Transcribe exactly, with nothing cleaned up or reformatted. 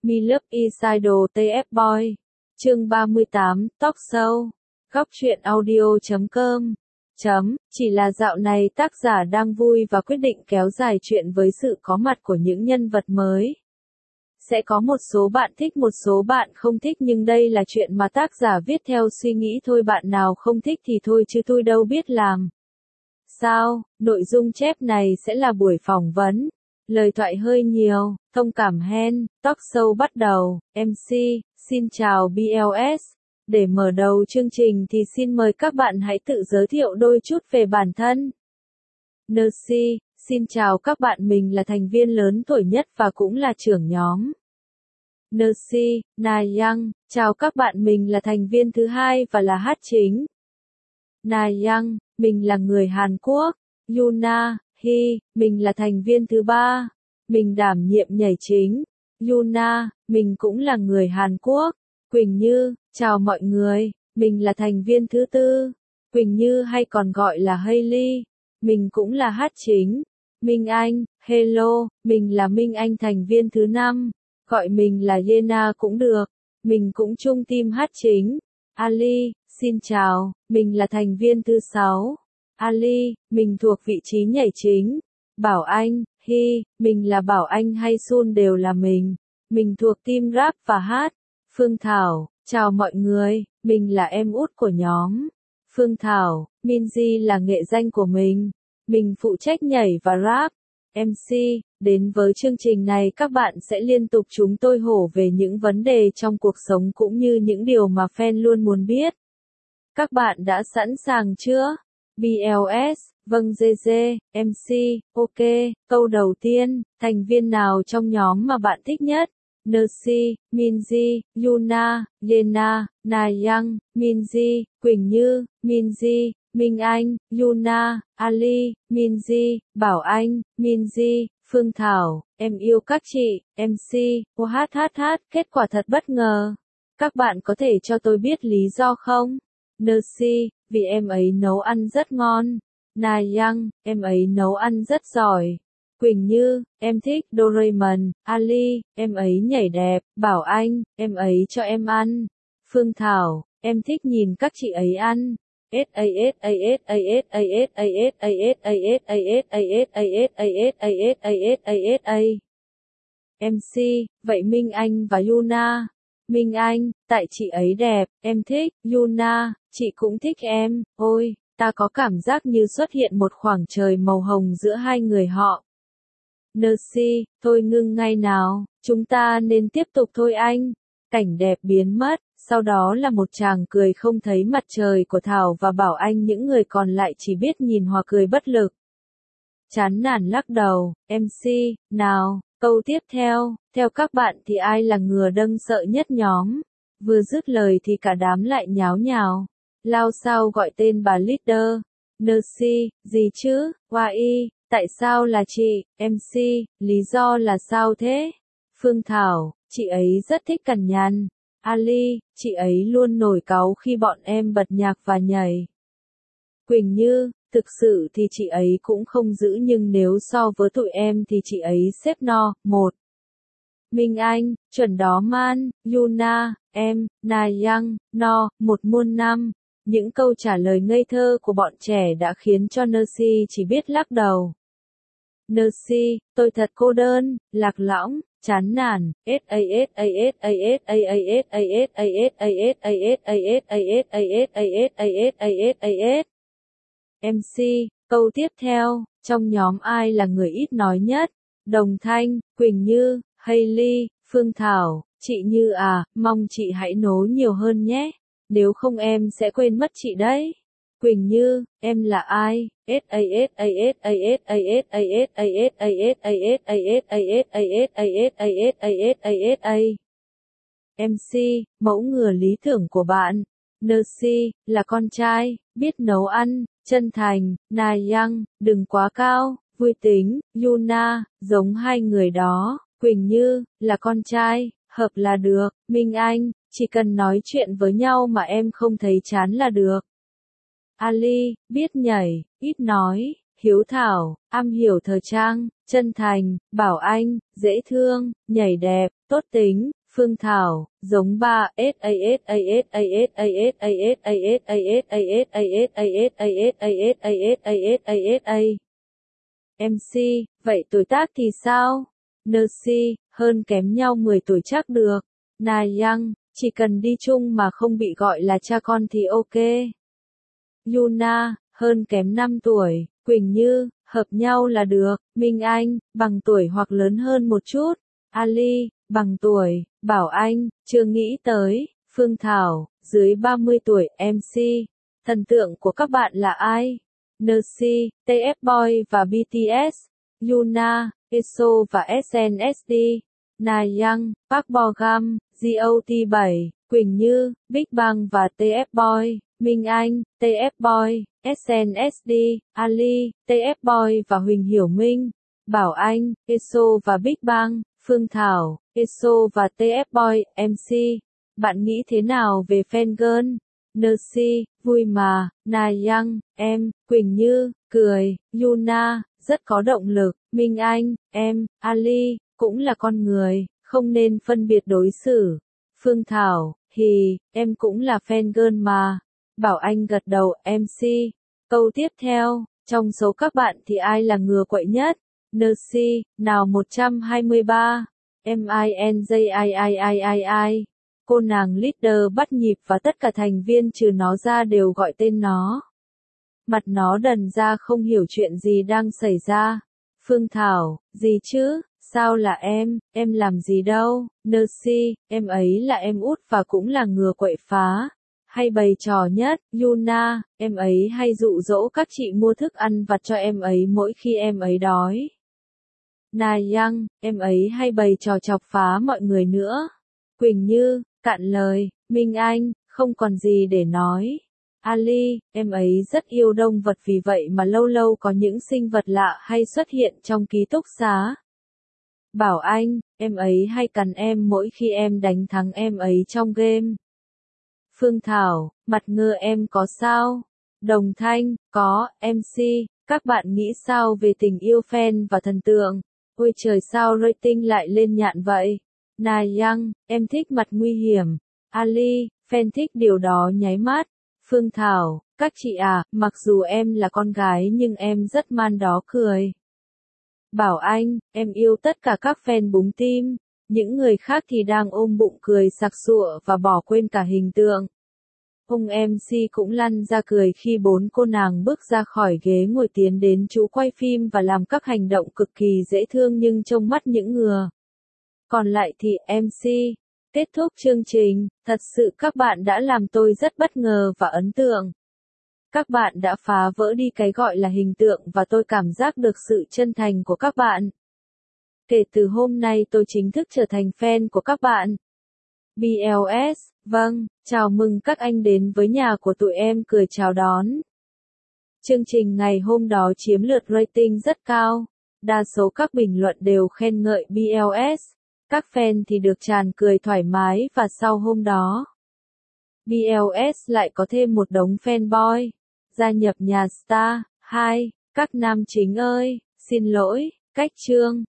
Me Love Idol tê ép Boy. Chương ba mươi tám, Talk Show. Góc truyện audio chấm com. Chấm, chỉ là dạo này tác giả đang vui và quyết định kéo dài chuyện với sự có mặt của những nhân vật mới. Sẽ có một số bạn thích, một số bạn không thích, nhưng đây là chuyện mà tác giả viết theo suy nghĩ thôi, bạn nào không thích thì thôi chứ tôi đâu biết làm sao. Nội dung chép này sẽ là buổi phỏng vấn. Lời thoại hơi nhiều, thông cảm hen, talk show bắt đầu, em xê, xin chào bê lờ ét. Để mở đầu chương trình thì xin mời các bạn hãy tự giới thiệu đôi chút về bản thân. en xê, xin chào các bạn, mình là thành viên lớn tuổi nhất và cũng là trưởng nhóm. en xê, Na Yang, chào các bạn, mình là thành viên thứ hai và là hát chính. Na Yang, mình là người Hàn Quốc. Yuna, Hi, mình là thành viên thứ ba. Mình đảm nhiệm nhảy chính. Yuna, mình cũng là người Hàn Quốc. Quỳnh Như, chào mọi người, mình là thành viên thứ tư. Quỳnh Như hay còn gọi là Hailey, mình cũng là hát chính. Minh Anh, hello, mình là Minh Anh, thành viên thứ năm. Gọi mình là Yena cũng được, mình cũng chung team hát chính. Ali, xin chào, mình là thành viên thứ sáu. Ali, mình thuộc vị trí nhảy chính. Bảo Anh, Hi, mình là Bảo Anh hay Sun đều là mình. Mình thuộc team rap và hát. Phương Thảo, chào mọi người, mình là em út của nhóm. Phương Thảo, Minzy là nghệ danh của mình. Mình phụ trách nhảy và rap. em xê, đến với chương trình này các bạn sẽ liên tục chúng tôi hổ về những vấn đề trong cuộc sống cũng như những điều mà fan luôn muốn biết. Các bạn đã sẵn sàng chưa? bê lờ ét, vâng giê giê, em xê, ok, câu đầu tiên, thành viên nào trong nhóm mà bạn thích nhất? en xê, Minzy, Yuna, Yena, Na Yang, Minzy, Quỳnh Như, Minzy, Minh Anh, Yuna, Ali, Minzy, Bảo Anh, Minzy, Phương Thảo, em yêu các chị, em xê, ô hát hát hát, kết quả thật bất ngờ. Các bạn có thể cho tôi biết lý do không? en xê, vì em ấy nấu ăn rất ngon. Na Yang, em ấy nấu ăn rất giỏi. Quỳnh Như, em thích Doraemon. Ali, em ấy nhảy đẹp. Bảo Anh, em ấy cho em ăn. Phương Thảo, em thích nhìn các chị ấy ăn. em xê, vậy Minh Anh và Yuna. Minh Anh, tại chị ấy đẹp, em thích. Yuna, chị cũng thích em. Ôi, ta có cảm giác như xuất hiện một khoảng trời màu hồng giữa hai người họ. en xê, thôi ngưng ngay nào, chúng ta nên tiếp tục thôi anh. Cảnh đẹp biến mất, sau đó là một tràng cười không thấy mặt trời của Thảo và Bảo Anh, những người còn lại chỉ biết nhìn hoặc cười bất lực. Chán nản lắc đầu, em xê, nào, câu tiếp theo, theo các bạn thì ai là ngừa đâng sợ nhất nhóm? Vừa dứt lời thì cả đám lại nháo nhào. Lao sao gọi tên bà leader. en xê, gì chứ, Y, tại sao là chị? em xê, lý do là sao thế? Phương Thảo, chị ấy rất thích cằn nhằn. Ali, chị ấy luôn nổi cáu khi bọn em bật nhạc và nhảy. Quỳnh Như, thực sự thì chị ấy cũng không dữ, nhưng nếu so với tụi em thì chị ấy xếp no, một. Minh Anh, chuẩn đó man. Yuna, em, Na Yang, no, một muôn năm. Những câu trả lời ngây thơ của bọn trẻ đã khiến cho en xê chỉ biết lắc đầu. en xê, tôi thật cô đơn, lạc lõng, chán nản. em xê, câu tiếp theo, trong nhóm ai là người ít nói nhất? Đồng Thanh, Quỳnh Như, Hailey, Phương Thảo, chị Như à, mong chị hãy nấu nhiều hơn nhé, nếu không em sẽ quên mất chị đấy. Quỳnh Như, em là ai? em xê, mẫu ngừa lý tưởng của bạn. en xê, là con trai, biết nấu ăn, chân thành. Na Yang, đừng quá cao, vui tính. Yuna, giống hai người đó. Quỳnh Như, là con trai, hợp là được. Minh Anh, chỉ cần nói chuyện với nhau mà em không thấy chán là được. Ali, biết nhảy, ít nói. hiếu thảo, am hiểu thời trang, chân thành, bảo anh, dễ thương, nhảy đẹp, tốt tính. Phương Thảo, giống ba S A S A S A S A S A S A S A S A S A S A S A S A S A S A S A S A S em xê, vậy tuổi tác thì sao? Nơ si, hơn kém nhau mười tuổi chắc được. Na Yang, chỉ cần đi chung mà không bị gọi là cha con thì ok. Yuna, hơn kém năm tuổi. Quỳnh Như, hợp nhau là được. Minh Anh, bằng tuổi hoặc lớn hơn một chút. Ali, bằng tuổi. Bảo Anh, chưa nghĩ tới. Phương Thảo, dưới ba mươi tuổi. em xê, thần tượng của các bạn là ai? Nơ si, tê ép Boy và bê tê ét. Yuna, e ét o và ét en ét đê. Na Yang, Park Bo Gum, giê o tê bảy. Quỳnh Như, Big Bang và tê ép Boy. Minh Anh, tê ép Boy, ét en ét đê. Ali, tê ép Boy và Huỳnh Hiểu Minh. Bảo Anh, e ét o và Big Bang. Phương Thảo, e ét o và tê ép Boy. em xê, bạn nghĩ thế nào về fangirl? Nơ si, vui mà. Na Yang, em. Quỳnh Như, cười. Yuna, rất có động lực. Minh Anh, em. Ali, cũng là con người, không nên phân biệt đối xử. Phương Thảo, hì, em cũng là fangirl mà. Bảo Anh gật đầu. em xê, câu tiếp theo, trong số các bạn thì ai là ngừa quậy nhất? Nơ si, nào một trăm hai mươi ba. em i en gi i i i i i. Cô nàng leader bắt nhịp và tất cả thành viên trừ nó ra đều gọi tên nó. Mặt nó đần ra không hiểu chuyện gì đang xảy ra. Phương Thảo, gì chứ, sao là em, em làm gì đâu. Nơ si, em ấy là em út và cũng là ngừa quậy phá. Hay bày trò nhất. Yuna, em ấy hay dụ dỗ các chị mua thức ăn vặt cho em ấy mỗi khi em ấy đói. Na Yang, em ấy hay bày trò chọc phá mọi người nữa. Quỳnh Như, cạn lời. Minh Anh, không còn gì để nói. Ali, em ấy rất yêu động vật vì vậy mà lâu lâu có những sinh vật lạ hay xuất hiện trong ký túc xá. Bảo Anh, em ấy hay cắn em mỗi khi em đánh thắng em ấy trong game. Phương Thảo, mặt ngơ em có sao? Đồng Thanh, có. em xê, các bạn nghĩ sao về tình yêu fan và thần tượng? Ôi trời, sao rating lại lên nhạn vậy? Na Yang, em thích mặt nguy hiểm. Ali, fan thích điều đó nháy mắt. Phương Thảo, các chị à, mặc dù em là con gái nhưng em rất man đó cười. Bảo Anh, em yêu tất cả các fan búng tim. Những người khác thì đang ôm bụng cười sặc sụa và bỏ quên cả hình tượng. Ông em xê cũng lăn ra cười khi bốn cô nàng bước ra khỏi ghế ngồi tiến đến chỗ quay phim và làm các hành động cực kỳ dễ thương nhưng trong mắt những ngừa. Còn lại thì em xê. Kết thúc chương trình, thật sự các bạn đã làm tôi rất bất ngờ và ấn tượng. Các bạn đã phá vỡ đi cái gọi là hình tượng và tôi cảm giác được sự chân thành của các bạn. Kể từ hôm nay tôi chính thức trở thành fan của các bạn. bê lờ ét, vâng, chào mừng các anh đến với nhà của tụi em cười chào đón. Chương trình ngày hôm đó chiếm lượt rating rất cao. Đa số các bình luận đều khen ngợi bê lờ ét. Các fan thì được tràn cười thoải mái và sau hôm đó, bê lờ ét lại có thêm một đống fanboy. Gia nhập nhà Star. hai. Các nam chính ơi, xin lỗi, cách chương.